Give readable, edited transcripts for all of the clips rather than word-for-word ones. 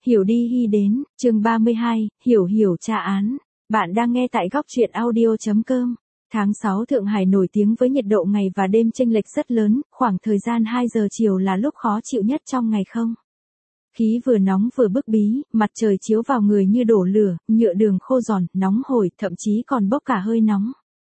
Hiểu đi hy đến, chương 32, Hiểu Hiểu tra án. Bạn đang nghe tại góc truyện audio.com. Tháng 6 Thượng Hải nổi tiếng với nhiệt độ ngày và đêm chênh lệch rất lớn, khoảng thời gian 2 giờ chiều là lúc khó chịu nhất trong ngày không. Khí vừa nóng vừa bức bí, mặt trời chiếu vào người như đổ lửa, nhựa đường khô giòn, nóng hổi, thậm chí còn bốc cả hơi nóng.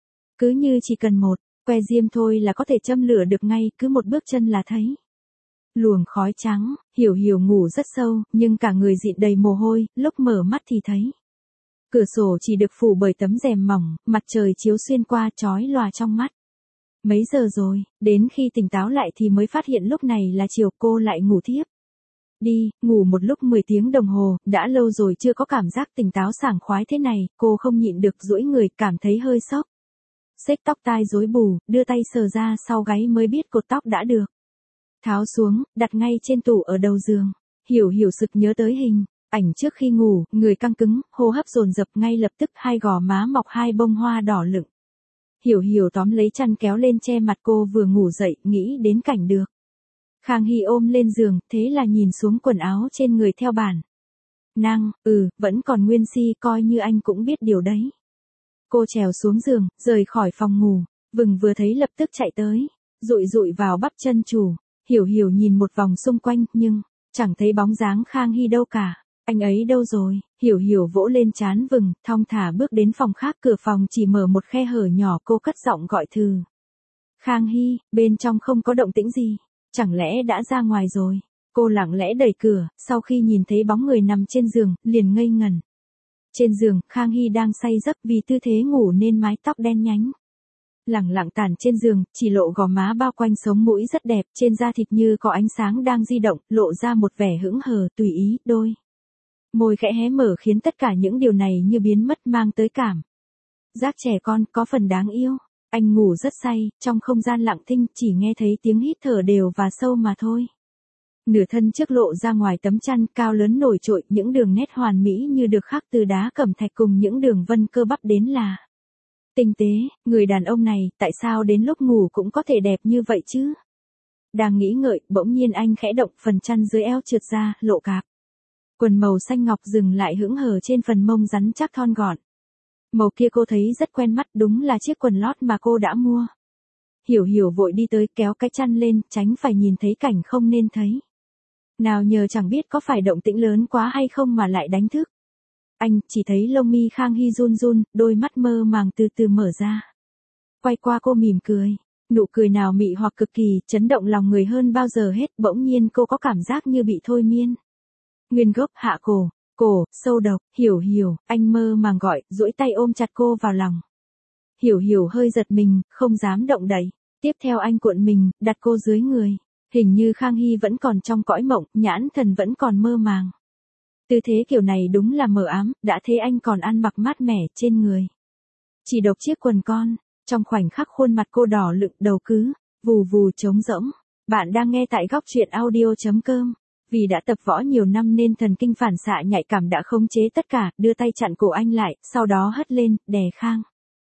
Cứ như chỉ cần một que diêm thôi là có thể châm lửa được ngay, cứ một bước chân là thấy luồng khói trắng. Hiểu Hiểu ngủ rất sâu, nhưng cả người dịn đầy mồ hôi, lúc mở mắt thì thấy cửa sổ chỉ được phủ bởi tấm rèm mỏng, mặt trời chiếu xuyên qua chói lòa trong mắt. Mấy giờ rồi, đến khi tỉnh táo lại thì mới phát hiện lúc này là chiều, cô lại ngủ thiếp đi, ngủ một lúc 10 tiếng đồng hồ, đã lâu rồi chưa có cảm giác tỉnh táo sảng khoái thế này, cô không nhịn được duỗi người, cảm thấy hơi sốc. Xếp tóc tai rối bù, đưa tay sờ ra sau gáy mới biết cột tóc đã được tháo xuống, đặt ngay trên tủ ở đầu giường. Hiểu Hiểu sực nhớ tới hình ảnh trước khi ngủ, người căng cứng, hô hấp dồn dập, ngay lập tức hai gò má mọc hai bông hoa đỏ lựng. Hiểu Hiểu tóm lấy chăn kéo lên che mặt, cô vừa ngủ dậy, nghĩ đến cảnh được Khang Hy ôm lên giường, thế là nhìn xuống quần áo trên người theo bản năng, vẫn còn nguyên si, coi như anh cũng biết điều đấy. Cô trèo xuống giường, rời khỏi phòng ngủ, Vừng vừa thấy lập tức chạy tới, dụi dụi vào bắp chân chủ. Hiểu Hiểu nhìn một vòng xung quanh, nhưng chẳng thấy bóng dáng Khang Hy đâu cả. Anh ấy đâu rồi? Hiểu Hiểu vỗ lên trán Vừng, thong thả bước đến phòng khác, cửa phòng chỉ mở một khe hở nhỏ, cô cất giọng gọi thử. Khang Hy, bên trong không có động tĩnh gì, chẳng lẽ đã ra ngoài rồi? Cô lặng lẽ đẩy cửa, sau khi nhìn thấy bóng người nằm trên giường, liền ngây ngẩn. Trên giường, Khang Hy đang say giấc, vì tư thế ngủ nên mái tóc đen nhánh lẳng lặng tản trên giường, chỉ lộ gò má bao quanh sống mũi rất đẹp, trên da thịt như có ánh sáng đang di động, lộ ra một vẻ hững hờ, tùy ý, đôi môi khẽ hé mở khiến tất cả những điều này như biến mất, mang tới cảm giác trẻ con, có phần đáng yêu. Anh ngủ rất say, trong không gian lặng thinh, chỉ nghe thấy tiếng hít thở đều và sâu mà thôi. Nửa thân trước lộ ra ngoài tấm chăn cao lớn nổi trội, những đường nét hoàn mỹ như được khắc từ đá cẩm thạch, cùng những đường vân cơ bắp đến là tinh tế. Người đàn ông này, tại sao đến lúc ngủ cũng có thể đẹp như vậy chứ? Đang nghĩ ngợi, bỗng nhiên anh khẽ động, phần chăn dưới eo trượt ra, lộ cạp quần màu xanh ngọc dừng lại hững hờ trên phần mông rắn chắc thon gọn. Màu kia cô thấy rất quen mắt, đúng là chiếc quần lót mà cô đã mua. Hiểu Hiểu vội đi tới, kéo cái chăn lên, tránh phải nhìn thấy cảnh không nên thấy. Nào nhờ chẳng biết có phải động tĩnh lớn quá hay không mà lại đánh thức anh, chỉ thấy lông mi Khang Hy run run, đôi mắt mơ màng từ từ mở ra. Quay qua cô mỉm cười, nụ cười nào mị hoặc cực kỳ, chấn động lòng người hơn bao giờ hết, bỗng nhiên cô có cảm giác như bị thôi miên. Nguyên gốc hạ cổ, sâu độc. Hiểu Hiểu, anh mơ màng gọi, duỗi tay ôm chặt cô vào lòng. Hiểu Hiểu hơi giật mình, không dám động đậy. Tiếp theo anh cuộn mình, đặt cô dưới người. Hình như Khang Hy vẫn còn trong cõi mộng, nhãn thần vẫn còn mơ màng. Tư thế kiểu này đúng là mờ ám, đã thế anh còn ăn mặc mát mẻ, trên người chỉ độc chiếc quần con. Trong khoảnh khắc khuôn mặt cô đỏ lựng, đầu cứ vù vù trống rỗng. Bạn đang nghe tại góc truyện audio.com. Vì đã tập võ nhiều năm nên thần kinh phản xạ nhạy cảm đã khống chế tất cả, đưa tay chặn cổ anh lại, sau đó hất lên, đè Khang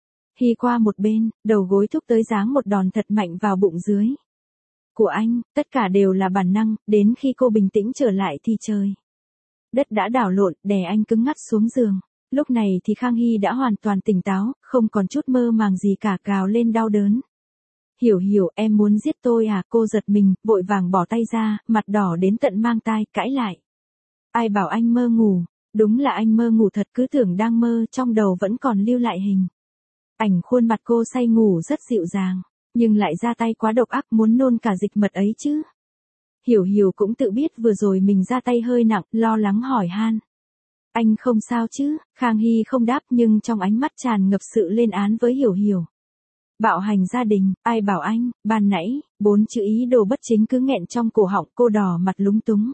Hy qua một bên, đầu gối thúc tới giáng một đòn thật mạnh vào bụng dưới của anh. Tất cả đều là bản năng, đến khi cô bình tĩnh trở lại thì trời đất đã đảo lộn, đè anh cứng ngắc xuống giường. Lúc này thì Khang Hy đã hoàn toàn tỉnh táo, không còn chút mơ màng gì cả, gào lên đau đớn. Hiểu Hiểu, em muốn giết tôi à? Cô giật mình, vội vàng bỏ tay ra, mặt đỏ đến tận mang tai, cãi lại. Ai bảo anh mơ ngủ? Đúng là anh mơ ngủ thật, cứ tưởng đang mơ, trong đầu vẫn còn lưu lại hình ảnh khuôn mặt cô say ngủ rất dịu dàng, nhưng lại ra tay quá độc ác, muốn nôn cả dịch mật ấy chứ. Hiểu Hiểu cũng tự biết vừa rồi mình ra tay hơi nặng, lo lắng hỏi han. Anh không sao chứ? Khang Hy không đáp, nhưng trong ánh mắt tràn ngập sự lên án với Hiểu Hiểu. Bạo hành gia đình, ai bảo anh? Ban nãy, 4 chữ ý đồ bất chính cứ nghẹn trong cổ họng, cô đỏ mặt lúng túng.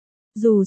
Dù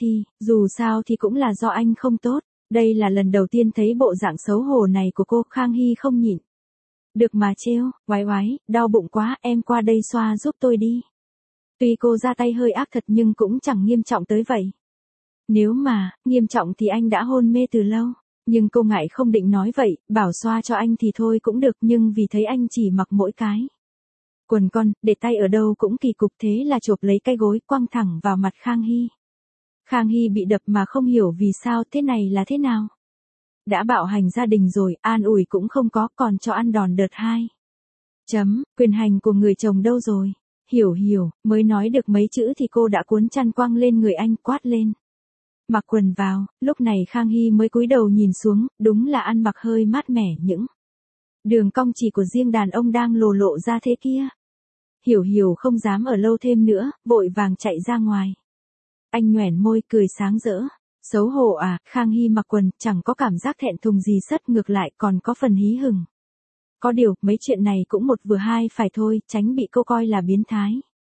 sao thì cũng là do anh không tốt. Đây là lần đầu tiên thấy bộ dạng xấu hổ này của cô. Khang Hy không nhịn được mà trêu, oái, đau bụng quá, em qua đây xoa giúp tôi đi. Tuy cô ra tay hơi ác thật nhưng cũng chẳng nghiêm trọng tới vậy. Nếu mà nghiêm trọng thì anh đã hôn mê từ lâu. Nhưng cô ngại không định nói vậy, bảo xoa cho anh thì thôi cũng được, nhưng vì thấy anh chỉ mặc mỗi cái quần con, để tay ở đâu cũng kỳ cục, thế là chộp lấy cái gối, quăng thẳng vào mặt Khang Hy. Khang Hy bị đập mà không hiểu vì sao, thế này là thế nào? Đã bạo hành gia đình rồi, an ủi cũng không có, còn cho ăn đòn đợt 2. Quyền hành của người chồng đâu rồi? Hiểu, mới nói được mấy chữ thì cô đã cuốn chăn quăng lên người anh, quát lên. Mặc quần vào, lúc này Khang Hy mới cúi đầu nhìn xuống, đúng là ăn mặc hơi mát mẻ những đường cong chỉ của riêng đàn ông đang lộ ra thế kia. Hiểu không dám ở lâu thêm nữa, vội vàng chạy ra ngoài. Anh nhoẻn môi cười sáng rỡ. Xấu hổ à? Khang Hy mặc quần, chẳng có cảm giác thẹn thùng gì, sất ngược lại còn có phần hí hửng. Có điều, mấy chuyện này cũng một vừa hai phải thôi, tránh bị cô coi là biến thái.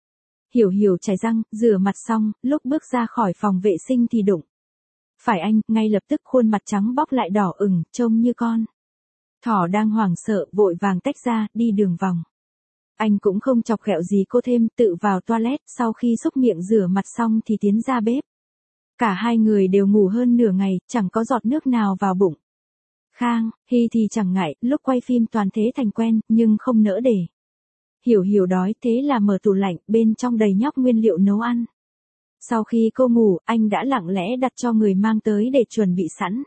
Hiểu chải răng, rửa mặt xong, lúc bước ra khỏi phòng vệ sinh thì đụng. Phải anh, ngay lập tức khuôn mặt trắng bóc lại đỏ ửng, trông như con thỏ đang hoảng sợ, vội vàng tách ra, đi đường vòng. Anh cũng không chọc ghẹo gì cô thêm, tự vào toilet, sau khi xúc miệng rửa mặt xong thì tiến ra bếp. Cả hai người đều ngủ hơn nửa ngày, chẳng có giọt nước nào vào bụng. Khang Hy thì chẳng ngại, lúc quay phim toàn thế thành quen, nhưng không nỡ để Hiểu đói, thế là mở tủ lạnh, bên trong đầy nhóc nguyên liệu nấu ăn. Sau khi cô ngủ, anh đã lặng lẽ đặt cho người mang tới để chuẩn bị sẵn.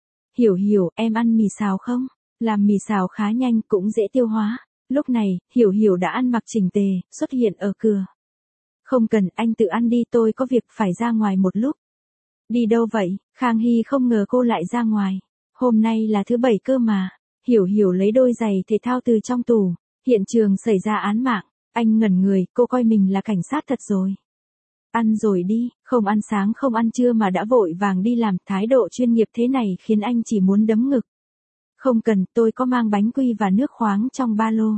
Hiểu, em ăn mì xào không? Làm mì xào khá nhanh, cũng dễ tiêu hóa. Lúc này, Hiểu đã ăn mặc chỉnh tề, xuất hiện ở cửa. Không cần, anh tự ăn đi, tôi có việc phải ra ngoài một lúc. Đi đâu vậy? Khang Hy không ngờ cô lại ra ngoài. Hôm nay là thứ 7 cơ mà. Hiểu lấy đôi giày thể thao từ trong tủ. Hiện trường xảy ra án mạng. Anh ngẩn người, cô coi mình là cảnh sát thật rồi. Ăn rồi đi, không ăn sáng không ăn trưa mà đã vội vàng đi làm, thái độ chuyên nghiệp thế này khiến anh chỉ muốn đấm ngực. Không cần, tôi có mang bánh quy và nước khoáng trong ba lô.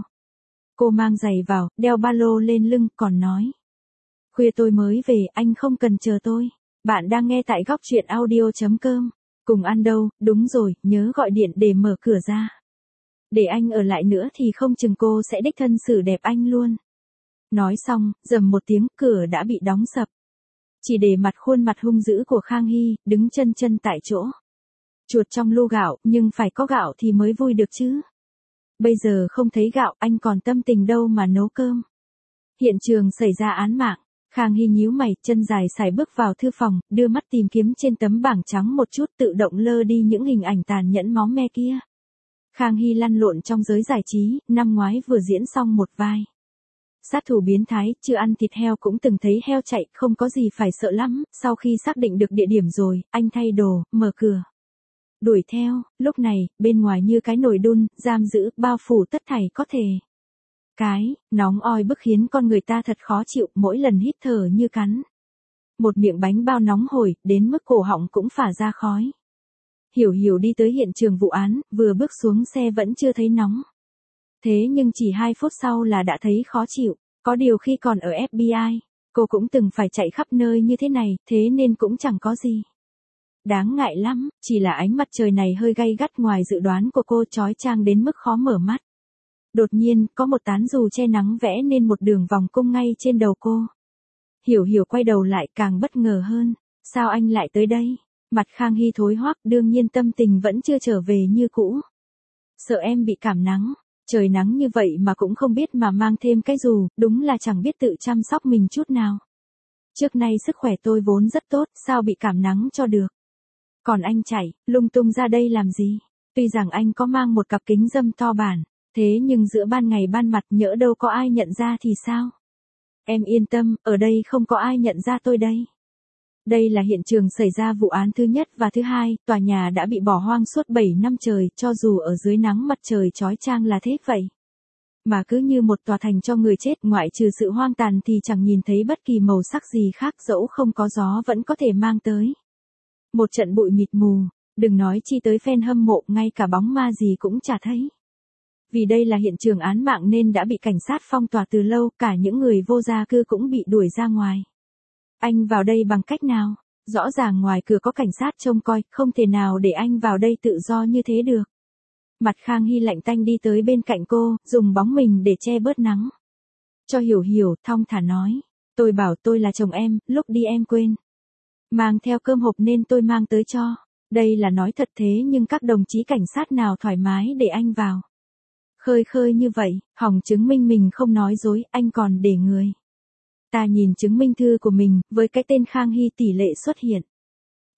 Cô mang giày vào, đeo ba lô lên lưng, còn nói. Khuya tôi mới về, anh không cần chờ tôi. Bạn đang nghe tại góc truyện audio.com. Cùng ăn đâu, đúng rồi, nhớ gọi điện để mở cửa ra. Để anh ở lại nữa thì không chừng cô sẽ đích thân xử đẹp anh luôn. Nói xong, rầm một tiếng, cửa đã bị đóng sập. Chỉ để mặt khuôn mặt hung dữ của Khang Hy, đứng chân tại chỗ. Chuột trong lu gạo, nhưng phải có gạo thì mới vui được chứ. Bây giờ không thấy gạo, anh còn tâm tình đâu mà nấu cơm. Hiện trường xảy ra án mạng. Khang Hy nhíu mày, chân dài sải bước vào thư phòng, đưa mắt tìm kiếm trên tấm bảng trắng một chút, tự động lơ đi những hình ảnh tàn nhẫn máu me kia. Khang Hy lăn lộn trong giới giải trí, năm ngoái vừa diễn xong một vai sát thủ biến thái, chưa ăn thịt heo cũng từng thấy heo chạy, không có gì phải sợ lắm. Sau khi xác định được địa điểm rồi, anh thay đồ, mở cửa. Đuổi theo, lúc này, bên ngoài như cái nồi đun, giam giữ, bao phủ tất thảy có thể. Cái nóng oi bức khiến con người ta thật khó chịu, mỗi lần hít thở như cắn một miệng bánh bao nóng hổi, đến mức cổ họng cũng phả ra khói. Hiểu đi tới hiện trường vụ án, vừa bước xuống xe vẫn chưa thấy nóng. Thế nhưng chỉ 2 phút sau là đã thấy khó chịu. Có điều khi còn ở FBI, cô cũng từng phải chạy khắp nơi như thế này, thế nên cũng chẳng có gì đáng ngại lắm, chỉ là ánh mặt trời này hơi gay gắt ngoài dự đoán của cô, chói chang đến mức khó mở mắt. Đột nhiên, có một tán dù che nắng vẽ nên một đường vòng cung ngay trên đầu cô. Hiểu quay đầu lại, càng bất ngờ hơn. Sao anh lại tới đây? Mặt Khang Hy thối hoắc, đương nhiên tâm tình vẫn chưa trở về như cũ. Sợ em bị cảm nắng. Trời nắng như vậy mà cũng không biết mà mang thêm cái dù, đúng là chẳng biết tự chăm sóc mình chút nào. Trước nay sức khỏe tôi vốn rất tốt, sao bị cảm nắng cho được. Còn anh chạy lung tung ra đây làm gì? Tuy rằng anh có mang một cặp kính râm to bản, thế nhưng giữa ban ngày ban mặt nhỡ đâu có ai nhận ra thì sao? Em yên tâm, ở đây không có ai nhận ra tôi đây. Đây là hiện trường xảy ra vụ án thứ nhất và thứ hai, tòa nhà đã bị bỏ hoang suốt 7 năm trời, cho dù ở dưới nắng mặt trời chói chang là thế vậy. Mà cứ như một tòa thành cho người chết, ngoại trừ sự hoang tàn thì chẳng nhìn thấy bất kỳ màu sắc gì khác, dẫu không có gió vẫn có thể mang tới một trận bụi mịt mù, đừng nói chi tới fan hâm mộ, ngay cả bóng ma gì cũng chả thấy. Vì đây là hiện trường án mạng nên đã bị cảnh sát phong tỏa từ lâu, cả những người vô gia cư cũng bị đuổi ra ngoài. Anh vào đây bằng cách nào? Rõ ràng ngoài cửa có cảnh sát trông coi, không thể nào để anh vào đây tự do như thế được. Mặt Khang Hy lạnh tanh đi tới bên cạnh cô, dùng bóng mình để che bớt nắng. Cho hiểu, thong thả nói. Tôi bảo tôi là chồng em, lúc đi em quên mang theo cơm hộp nên tôi mang tới cho. Đây là nói thật, thế nhưng các đồng chí cảnh sát nào thoải mái để anh vào khơi như vậy, hỏng chứng minh mình không nói dối, anh còn để người ta nhìn chứng minh thư của mình, với cái tên Khang Hy tỷ lệ xuất hiện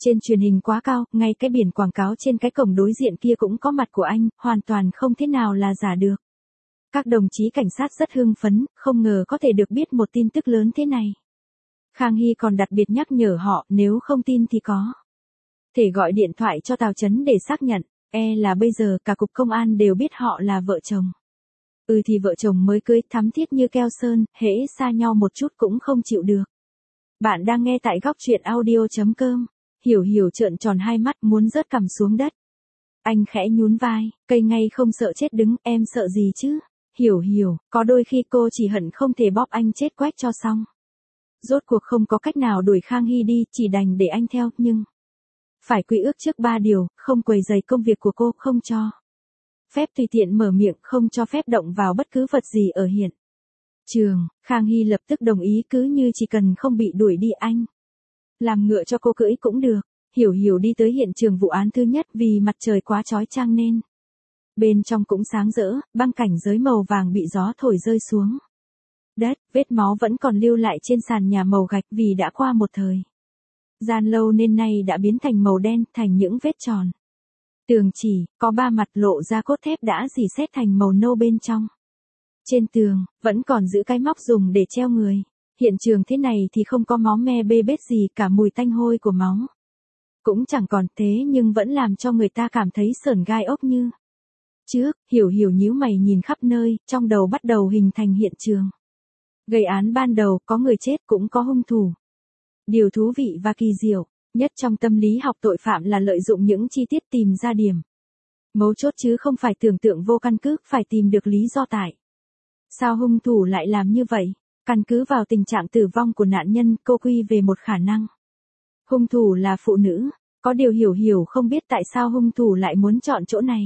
Trên truyền hình quá cao, ngay cái biển quảng cáo trên cái cổng đối diện kia cũng có mặt của anh, hoàn toàn không thể nào là giả được. Các đồng chí cảnh sát rất hưng phấn, không ngờ có thể được biết một tin tức lớn thế này. Khang Hy còn đặc biệt nhắc nhở họ, nếu không tin thì có thể gọi điện thoại cho Tào Chấn để xác nhận, là bây giờ cả cục công an đều biết họ là vợ chồng. Thì vợ chồng mới cưới thắm thiết như keo sơn, hễ xa nhau một chút cũng không chịu được. Bạn đang nghe tại góc truyện audio.com. Hiểu Hiểu trợn tròn hai mắt muốn rớt cằm xuống đất. Anh khẽ nhún vai, cây ngay không sợ chết đứng, em sợ gì chứ? Hiểu Hiểu, có đôi khi cô chỉ hận không thể bóp anh chết quách cho xong. Rốt cuộc không có cách nào đuổi Khang Hy đi, chỉ đành để anh theo, nhưng phải quy ước trước 3 điều, không quấy rầy công việc của cô, không cho phép tùy tiện mở miệng, không cho phép động vào bất cứ vật gì ở hiện trường. Khang Hy lập tức đồng ý, cứ như chỉ cần không bị đuổi đi anh làm ngựa cho cô cưỡi cũng được. Hiểu Hiểu đi tới hiện trường vụ án thứ nhất, vì mặt trời quá chói chang nên bên trong cũng sáng rỡ, băng cảnh giới màu vàng bị gió thổi rơi xuống đất, vết máu vẫn còn lưu lại trên sàn nhà màu gạch vì đã qua một thời gian lâu nên nay đã biến thành màu đen, thành những vết tròn. Tường chỉ, có 3 mặt lộ ra cốt thép đã rỉ sét thành màu nâu bên trong. Trên tường, vẫn còn giữ cái móc dùng để treo người. Hiện trường thế này thì không có máu me bê bết gì, cả mùi tanh hôi của máu cũng chẳng còn, thế nhưng vẫn làm cho người ta cảm thấy sởn gai ốc như trước. Hiểu Hiểu nhíu mày nhìn khắp nơi, trong đầu bắt đầu hình thành hiện trường gây án ban đầu, có người chết cũng có hung thủ. Điều thú vị và kỳ diệu nhất trong tâm lý học tội phạm là lợi dụng những chi tiết tìm ra điểm mấu chốt, chứ không phải tưởng tượng vô căn cứ, phải tìm được lý do tại sao hung thủ lại làm như vậy. Căn cứ vào tình trạng tử vong của nạn nhân, cô quy về một khả năng hung thủ là phụ nữ. Có điều Hiểu Hiểu không biết tại sao hung thủ lại muốn chọn chỗ này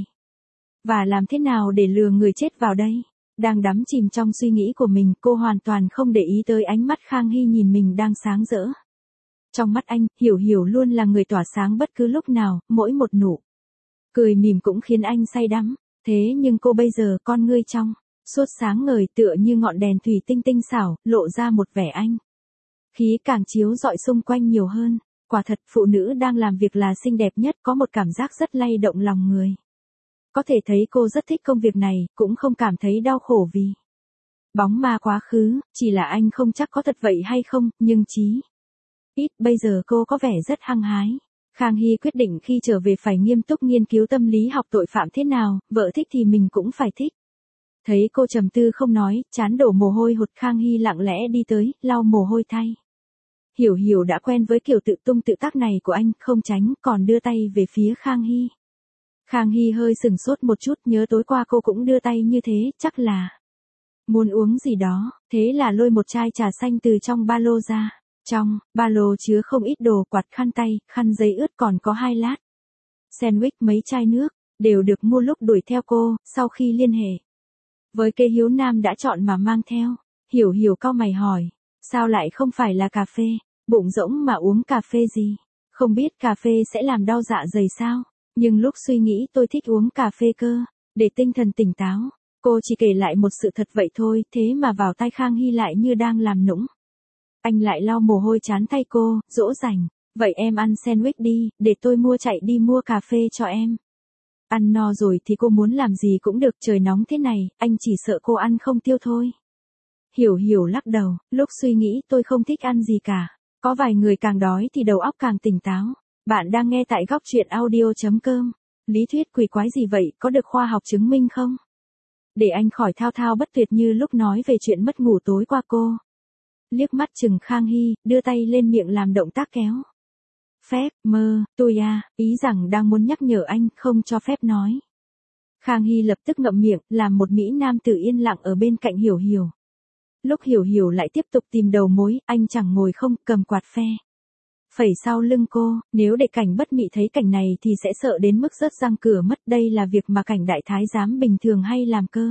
và làm thế nào để lừa người chết vào đây. Đang đắm chìm trong suy nghĩ của mình, cô hoàn toàn không để ý tới ánh mắt Khang Hy nhìn mình đang sáng rỡ. Trong mắt anh, Hiểu Hiểu luôn là người tỏa sáng bất cứ lúc nào, mỗi một nụ cười mỉm cũng khiến anh say đắm. Thế nhưng cô bây giờ con ngươi trong suốt sáng ngời tựa như ngọn đèn thủy tinh tinh xảo, lộ ra một vẻ anh khí càng chiếu rọi xung quanh nhiều hơn. Quả thật, phụ nữ đang làm việc là xinh đẹp nhất, có một cảm giác rất lay động lòng người. Có thể thấy cô rất thích công việc này, cũng không cảm thấy đau khổ vì bóng ma quá khứ, chỉ là anh không chắc có thật vậy hay không, nhưng chí ít bây giờ cô có vẻ rất hăng hái. Khang Hy quyết định khi trở về phải nghiêm túc nghiên cứu tâm lý học tội phạm thế nào, vợ thích thì mình cũng phải thích. Thấy cô trầm tư không nói, trán đổ mồ hôi hột, Khang Hy lặng lẽ đi tới, lau mồ hôi thay. Hiểu Hiểu đã quen với kiểu tự tung tự tác này của anh, không tránh, còn đưa tay về phía Khang Hy. Khang Hy hơi sừng sốt một chút, nhớ tối qua cô cũng đưa tay như thế, chắc là muốn uống gì đó, thế là lôi một chai trà xanh từ trong ba lô ra. Trong ba lô chứa không ít đồ, quạt, khăn tay, khăn giấy ướt, còn có 2 lát sandwich, mấy chai nước, đều được mua lúc đuổi theo cô. Sau khi liên hệ với cây Hiếu Nam đã chọn mà mang theo, Hiểu Hiểu cau mày hỏi, sao lại không phải là cà phê? Bụng rỗng mà uống cà phê gì? Không biết cà phê sẽ làm đau dạ dày sao? Nhưng lúc suy nghĩ tôi thích uống cà phê cơ, để tinh thần tỉnh táo. Cô chỉ kể lại một sự thật vậy thôi, thế mà vào tai Khang Hy lại như đang làm nũng. Anh lại lau mồ hôi trán thay cô, dỗ dành, vậy em ăn sandwich đi, để tôi chạy đi mua cà phê cho em. Ăn no rồi thì cô muốn làm gì cũng được, trời nóng thế này, anh chỉ sợ cô ăn không tiêu thôi. Hiểu Hiểu lắc đầu, lúc suy nghĩ tôi không thích ăn gì cả. Có vài người càng đói thì đầu óc càng tỉnh táo. Bạn đang nghe tại góc truyện audio.com. Lý thuyết quỷ quái gì vậy, có được khoa học chứng minh không? Để anh khỏi thao thao bất tuyệt như lúc nói về chuyện mất ngủ tối qua. Cô liếc mắt chừng Khang Hy, đưa tay lên miệng làm động tác kéo phép, tôi ý rằng đang muốn nhắc nhở anh, không cho phép nói. Khang Hy lập tức ngậm miệng, làm một mỹ nam tử yên lặng ở bên cạnh Hiểu Hiểu. Lúc Hiểu Hiểu lại tiếp tục tìm đầu mối, anh chẳng ngồi không, cầm quạt phe phẩy sau lưng cô. Nếu để cảnh bất mị thấy cảnh này thì sẽ sợ đến mức rớt răng cửa mất. Đây là việc mà cảnh đại thái giám bình thường hay làm cơ.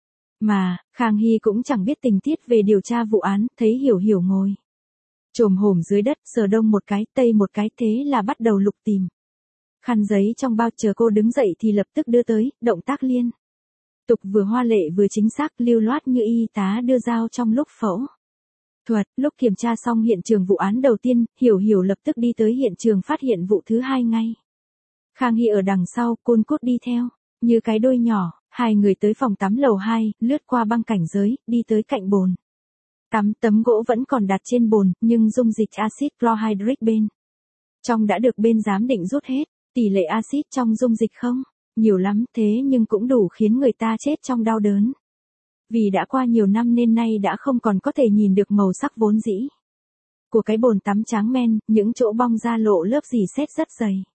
Mà, Khang Hy cũng chẳng biết tình tiết về điều tra vụ án, thấy Hiểu Hiểu ngồi chồm hổm dưới đất, sờ đông một cái, tây một cái, thế là bắt đầu lục tìm khăn giấy trong bao. Chờ cô đứng dậy thì lập tức đưa tới, động tác liên tục vừa hoa lệ vừa chính xác, lưu loát như y tá đưa dao trong lúc phẫu thuật. Lúc kiểm tra xong hiện trường vụ án đầu tiên, Hiểu Hiểu lập tức đi tới hiện trường phát hiện vụ thứ hai ngay. Khang Hy ở đằng sau, côn cút đi theo. Như cái đôi nhỏ, hai người tới phòng tắm lầu 2, lướt qua băng cảnh giới, đi tới cạnh bồn. Tấm gỗ vẫn còn đặt trên bồn, nhưng dung dịch axit chlorhydric bên trong đã được bên giám định rút hết. Tỷ lệ axit trong dung dịch không nhiều lắm, thế nhưng cũng đủ khiến người ta chết trong đau đớn. Vì đã qua nhiều năm nên nay đã không còn có thể nhìn được màu sắc vốn dĩ của cái bồn tắm tráng men, những chỗ bong ra lộ lớp rỉ sét rất dày.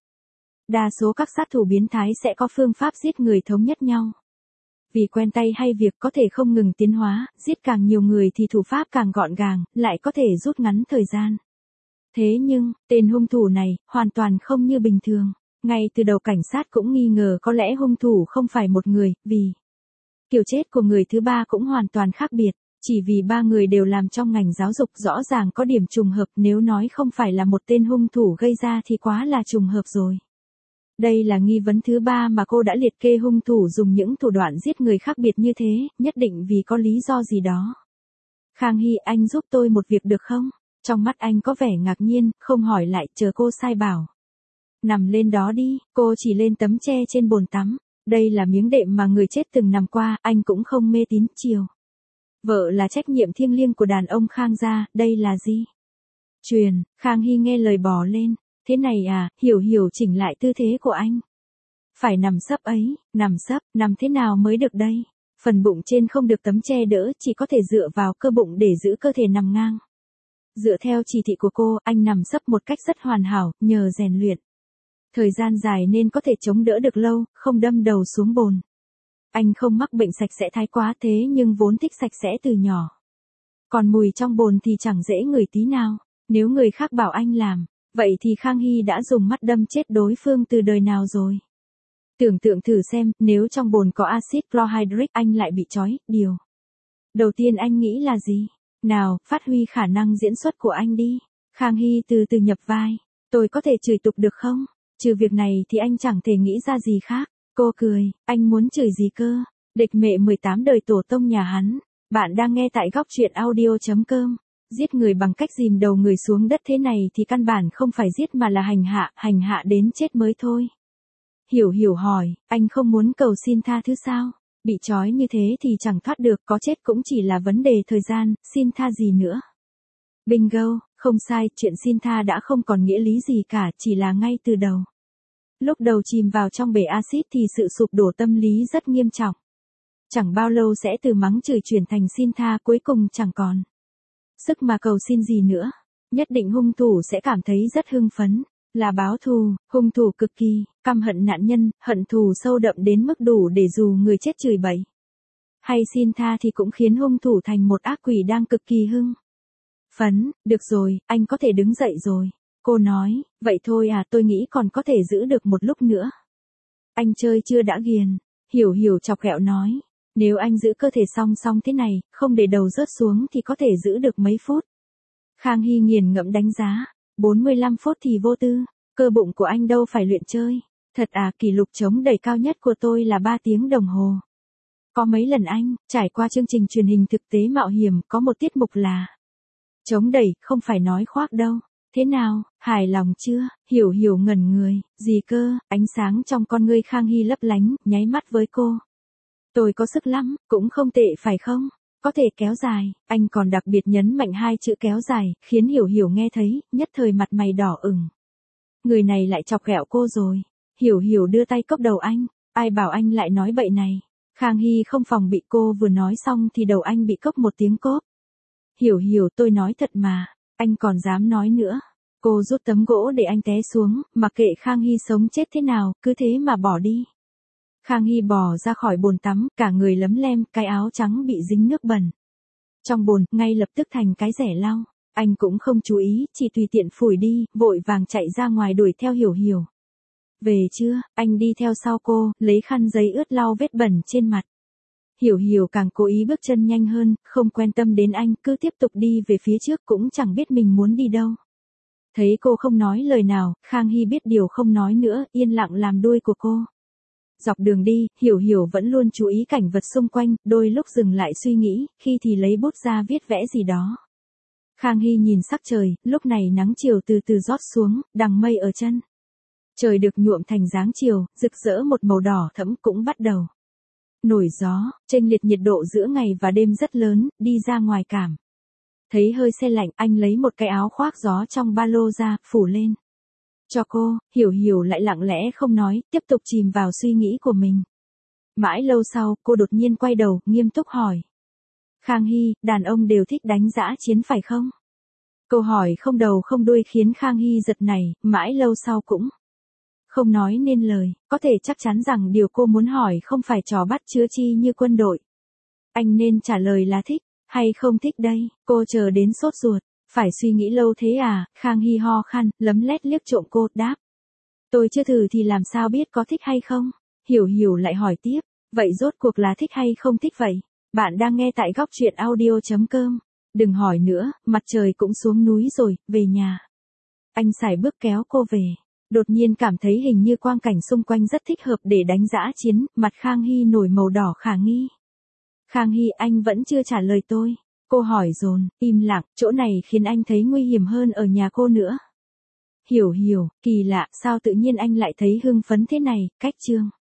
Đa số các sát thủ biến thái sẽ có phương pháp giết người thống nhất nhau. Vì quen tay hay việc có thể không ngừng tiến hóa, giết càng nhiều người thì thủ pháp càng gọn gàng, lại có thể rút ngắn thời gian. Thế nhưng, tên hung thủ này, hoàn toàn không như bình thường. Ngay từ đầu cảnh sát cũng nghi ngờ có lẽ hung thủ không phải một người, vì kiểu chết của người thứ ba cũng hoàn toàn khác biệt. Chỉ vì ba người đều làm trong ngành giáo dục rõ ràng có điểm trùng hợp, nếu nói không phải là một tên hung thủ gây ra thì quá là trùng hợp rồi. Đây là nghi vấn thứ ba mà cô đã liệt kê hung thủ dùng những thủ đoạn giết người khác biệt như thế, nhất định vì có lý do gì đó. Khang Hy, anh giúp tôi một việc được không? Trong mắt anh có vẻ ngạc nhiên, không hỏi lại, chờ cô sai bảo. Nằm lên đó đi, cô chỉ lên tấm tre trên bồn tắm. Đây là miếng đệm mà người chết từng nằm qua, anh cũng không mê tín. Chiều vợ là trách nhiệm thiêng liêng của đàn ông Khang gia, đây là gì? Truyền, Khang Hy nghe lời bò lên. Thế này à, Hiểu Hiểu chỉnh lại tư thế của anh. Phải nằm sấp ấy, nằm thế nào mới được đây? Phần bụng trên không được tấm che đỡ, chỉ có thể dựa vào cơ bụng để giữ cơ thể nằm ngang. Dựa theo chỉ thị của cô, anh nằm sấp một cách rất hoàn hảo, nhờ rèn luyện thời gian dài nên có thể chống đỡ được lâu, không đâm đầu xuống bồn. Anh không mắc bệnh sạch sẽ thái quá thế nhưng vốn thích sạch sẽ từ nhỏ. Còn mùi trong bồn thì chẳng dễ ngửi tí nào. Nếu người khác bảo anh làm, vậy thì Khang Hy đã dùng mắt đâm chết đối phương từ đời nào rồi. Tưởng tượng thử xem, nếu trong bồn có axit chlorhydric anh lại bị trói, điều đầu tiên anh nghĩ là gì? Nào, phát huy khả năng diễn xuất của anh đi. Khang Hy từ từ nhập vai. Tôi có thể chửi tục được không? Trừ việc này thì anh chẳng thể nghĩ ra gì khác. Cô cười, anh muốn chửi gì cơ? Địch mẹ 18 đời tổ tông nhà hắn. Bạn đang nghe tại góc truyện audio.com. Giết người bằng cách dìm đầu người xuống đất thế này thì căn bản không phải giết mà là hành hạ đến chết mới thôi. Hiểu Hiểu hỏi, anh không muốn cầu xin tha thứ sao? Bị trói như thế thì chẳng thoát được, có chết cũng chỉ là vấn đề thời gian, xin tha gì nữa. Bingo, không sai, chuyện xin tha đã không còn nghĩa lý gì cả, chỉ là ngay từ đầu. Lúc đầu chìm vào trong bể axit thì sự sụp đổ tâm lý rất nghiêm trọng. Chẳng bao lâu sẽ từ mắng chửi chuyển thành xin tha, cuối cùng chẳng còn sức mà cầu xin gì nữa. Nhất định hung thủ sẽ cảm thấy rất hưng phấn, là báo thù, hung thủ cực kỳ căm hận nạn nhân, hận thù sâu đậm đến mức đủ để dù người chết chửi bậy hay xin tha thì cũng khiến hung thủ thành một ác quỷ đang cực kỳ hưng phấn. Được rồi, anh có thể đứng dậy rồi. Cô nói, vậy thôi à, tôi nghĩ còn có thể giữ được một lúc nữa. Anh chơi chưa đã ghiền? Hiểu Hiểu chọc ghẹo nói. Nếu anh giữ cơ thể song song thế này, không để đầu rớt xuống thì có thể giữ được mấy phút. Khang Hy nghiền ngẫm đánh giá. 45 phút thì vô tư. Cơ bụng của anh đâu phải luyện chơi. Thật à, kỷ lục chống đẩy cao nhất của tôi là 3 tiếng đồng hồ. Có mấy lần anh trải qua chương trình truyền hình thực tế mạo hiểm, có một tiết mục là chống đẩy, không phải nói khoác đâu. Thế nào, hài lòng chưa? Hiểu Hiểu ngẩn người. Gì cơ? Ánh sáng trong con ngươi Khang Hy lấp lánh, nháy mắt với cô. Tôi có sức lắm, cũng không tệ phải không? Có thể kéo dài. Anh còn đặc biệt nhấn mạnh 2 chữ kéo dài, khiến Hiểu Hiểu nghe thấy, nhất thời mặt mày đỏ ửng. Người này lại chọc ghẹo cô rồi. Hiểu Hiểu đưa tay cốc đầu anh. Ai bảo anh lại nói bậy này? Khang Hy không phòng bị cô vừa nói xong thì đầu anh bị cốc một tiếng cốp. Hiểu Hiểu, tôi nói thật mà. Anh còn dám nói nữa. Cô rút tấm gỗ để anh té xuống, mặc kệ Khang Hy sống chết thế nào, cứ thế mà bỏ đi. Khang Hy bò ra khỏi bồn tắm, cả người lấm lem, cái áo trắng bị dính nước bẩn. Trong bồn, ngay lập tức thành cái rẻ lau. Anh cũng không chú ý, chỉ tùy tiện phủi đi, vội vàng chạy ra ngoài đuổi theo Hiểu Hiểu. Về chưa? Anh đi theo sau cô, lấy khăn giấy ướt lau vết bẩn trên mặt. Hiểu Hiểu càng cố ý bước chân nhanh hơn, không quan tâm đến anh, cứ tiếp tục đi về phía trước cũng chẳng biết mình muốn đi đâu. Thấy cô không nói lời nào, Khang Hy biết điều không nói nữa, yên lặng làm đuôi của cô. Dọc đường đi, Hiểu Hiểu vẫn luôn chú ý cảnh vật xung quanh, đôi lúc dừng lại suy nghĩ, khi thì lấy bút ra viết vẽ gì đó. Khang Hy nhìn sắc trời, lúc này nắng chiều từ từ rót xuống, đằng mây ở chân. Trời được nhuộm thành dáng chiều, rực rỡ một màu đỏ thẫm cũng bắt đầu nổi gió, chênh lệch nhiệt độ giữa ngày và đêm rất lớn, đi ra ngoài cảm thấy hơi se lạnh, anh lấy một cái áo khoác gió trong ba lô ra, phủ lên cho cô. Hiểu Hiểu lại lặng lẽ không nói, tiếp tục chìm vào suy nghĩ của mình. Mãi lâu sau, cô đột nhiên quay đầu, nghiêm túc hỏi. Khang Hy, đàn ông đều thích đánh dã chiến phải không? Câu hỏi không đầu không đuôi khiến Khang Hy giật nảy, mãi lâu sau cũng không nói nên lời, có thể chắc chắn rằng điều cô muốn hỏi không phải trò bắt chứa chi như quân đội. Anh nên trả lời là thích, hay không thích đây, cô chờ đến sốt ruột. Phải suy nghĩ lâu thế à, Khang Hy ho khan, lấm lét liếc trộm cô, đáp. Tôi chưa thử thì làm sao biết có thích hay không? Hiểu Hiểu lại hỏi tiếp, vậy rốt cuộc là thích hay không thích vậy? Bạn đang nghe tại góc truyện audio.com. Đừng hỏi nữa, mặt trời cũng xuống núi rồi, về nhà. Anh sải bước kéo cô về. Đột nhiên cảm thấy hình như quang cảnh xung quanh rất thích hợp để đánh dã chiến, mặt Khang Hy nổi màu đỏ khả nghi. Khang Hy, anh vẫn chưa trả lời tôi. Cô hỏi dồn, im lặng, chỗ này khiến anh thấy nguy hiểm hơn ở nhà cô nữa. Hiểu Hiểu, kỳ lạ, sao tự nhiên anh lại thấy hưng phấn thế này, cách chương.